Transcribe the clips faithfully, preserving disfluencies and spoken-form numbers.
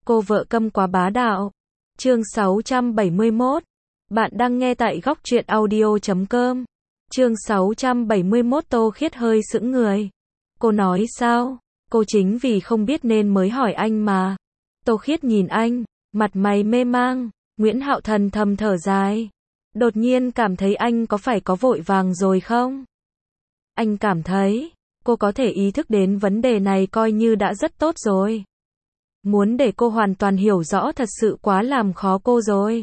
Cô vợ câm quá bá đạo. Chương sáu trăm bảy mươi mốt. Bạn đang nghe tại góc truyện audio chấm com. Chương sáu trăm bảy mươi mốt. Tô Khiết hơi sững người. Cô nói sao? Cô chính vì không biết nên mới hỏi anh mà. Tô Khiết nhìn anh, mặt mày mê mang. Nguyễn Hạo Thần thầm thở dài. Đột nhiên cảm thấy anh có phải có vội vàng rồi không? Anh cảm thấy, cô có thể ý thức đến vấn đề này coi như đã rất tốt rồi. Muốn để cô hoàn toàn hiểu rõ thật sự quá làm khó cô rồi.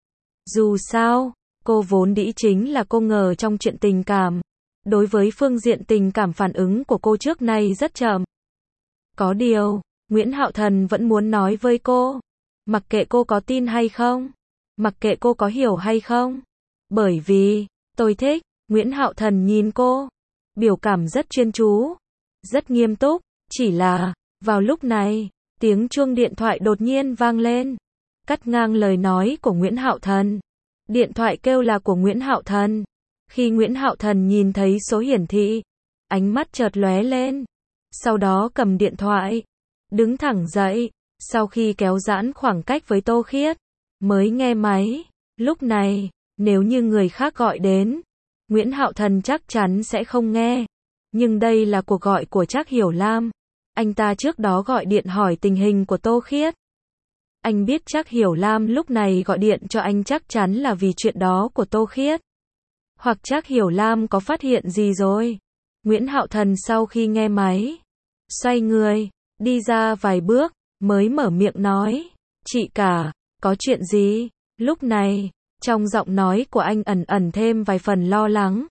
Dù sao, cô vốn dĩ chính là cô ngờ trong chuyện tình cảm. Đối với phương diện tình cảm phản ứng của cô trước nay rất chậm. Có điều, Nguyễn Hạo Thần vẫn muốn nói với cô. Mặc kệ cô có tin hay không, mặc kệ cô có hiểu hay không. Bởi vì, tôi thích, Nguyễn Hạo Thần nhìn cô. Biểu cảm rất chuyên chú, rất nghiêm túc. Chỉ là, vào lúc này, tiếng chuông điện thoại đột nhiên vang lên. Cắt ngang lời nói của Nguyễn Hạo Thần. Điện thoại kêu là của Nguyễn Hạo Thần. Khi Nguyễn Hạo Thần nhìn thấy số hiển thị, ánh mắt chợt lóe lên. Sau đó cầm điện thoại, đứng thẳng dậy. Sau khi kéo giãn khoảng cách với Tô Khiết, mới nghe máy. Lúc này, nếu như người khác gọi đến, Nguyễn Hạo Thần chắc chắn sẽ không nghe. Nhưng đây là cuộc gọi của Trác Hiểu Lam. Anh ta trước đó gọi điện hỏi tình hình của Tô Khiết. Anh biết Trác Hiểu Lam lúc này gọi điện cho anh chắc chắn là vì chuyện đó của Tô Khiết. Hoặc Trác Hiểu Lam có phát hiện gì rồi. Nguyễn Hạo Thần sau khi nghe máy, xoay người, đi ra vài bước, mới mở miệng nói. Chị cả, có chuyện gì? Lúc này, trong giọng nói của anh ẩn ẩn thêm vài phần lo lắng.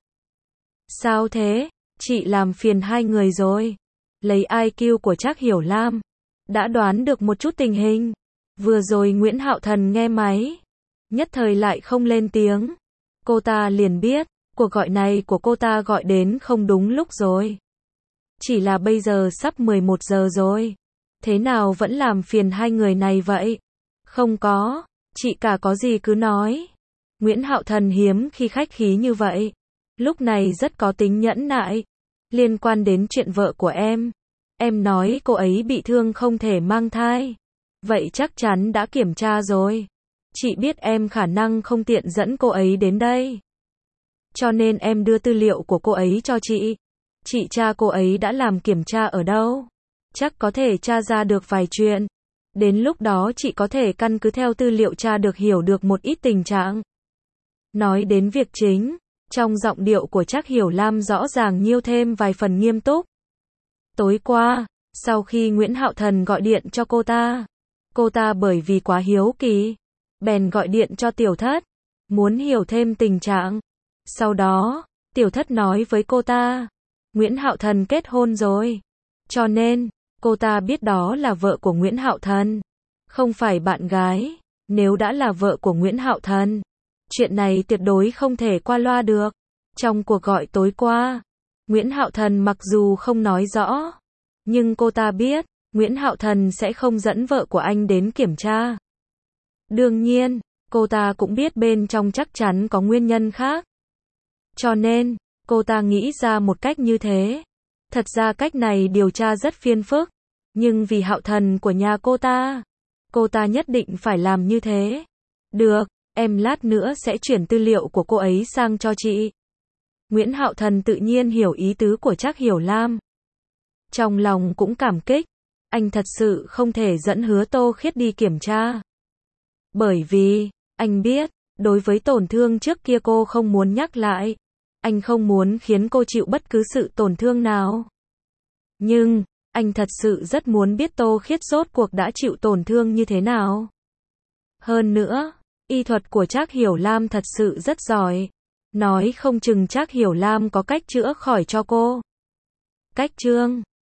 Sao thế? Chị làm phiền hai người rồi. Lấy i kiu của Trác Hiểu Lam, đã đoán được một chút tình hình. Vừa rồi Nguyễn Hạo Thần nghe máy, nhất thời lại không lên tiếng. Cô ta liền biết, cuộc gọi này của cô ta gọi đến không đúng lúc rồi. Chỉ là bây giờ sắp mười một giờ rồi. Thế nào vẫn làm phiền hai người này vậy? Không có, chị cả có gì cứ nói. Nguyễn Hạo Thần hiếm khi khách khí như vậy. Lúc này rất có tính nhẫn nại. Liên quan đến chuyện vợ của em. Em nói cô ấy bị thương không thể mang thai. Vậy chắc chắn đã kiểm tra rồi. Chị biết em khả năng không tiện dẫn cô ấy đến đây. Cho nên em đưa tư liệu của cô ấy cho chị. Chị tra cô ấy đã làm kiểm tra ở đâu. Chắc có thể tra ra được vài chuyện. Đến lúc đó chị có thể căn cứ theo tư liệu tra được hiểu được một ít tình trạng. Nói đến việc chính, trong giọng điệu của Trác Hiểu Lam rõ ràng nhiêu thêm vài phần nghiêm túc. Tối qua, sau khi Nguyễn Hạo Thần gọi điện cho cô ta, cô ta bởi vì quá hiếu kỳ, bèn gọi điện cho Tiểu Thất, muốn hiểu thêm tình trạng. Sau đó, Tiểu Thất nói với cô ta, Nguyễn Hạo Thần kết hôn rồi. Cho nên, cô ta biết đó là vợ của Nguyễn Hạo Thần, không phải bạn gái. Nếu đã là vợ của Nguyễn Hạo Thần, chuyện này tuyệt đối không thể qua loa được. Trong cuộc gọi tối qua, Nguyễn Hạo Thần mặc dù không nói rõ, nhưng cô ta biết, Nguyễn Hạo Thần sẽ không dẫn vợ của anh đến kiểm tra. Đương nhiên, cô ta cũng biết bên trong chắc chắn có nguyên nhân khác. Cho nên, cô ta nghĩ ra một cách như thế. Thật ra cách này điều tra rất phiền phức, nhưng vì Hạo Thần của nhà cô ta, cô ta nhất định phải làm như thế. Được, em lát nữa sẽ chuyển tư liệu của cô ấy sang cho chị. Nguyễn Hạo Thần tự nhiên hiểu ý tứ của Trác Hiểu Lam. Trong lòng cũng cảm kích, anh thật sự không thể dẫn Hứa Tô Khiết đi kiểm tra. Bởi vì, anh biết, đối với tổn thương trước kia cô không muốn nhắc lại. Anh không muốn khiến cô chịu bất cứ sự tổn thương nào. Nhưng, anh thật sự rất muốn biết Tô Khiết rốt cuộc đã chịu tổn thương như thế nào. Hơn nữa, y thuật của Trác Hiểu Lam thật sự rất giỏi. Nói không chừng Trác Hiểu Lam có cách chữa khỏi cho cô. Cách chương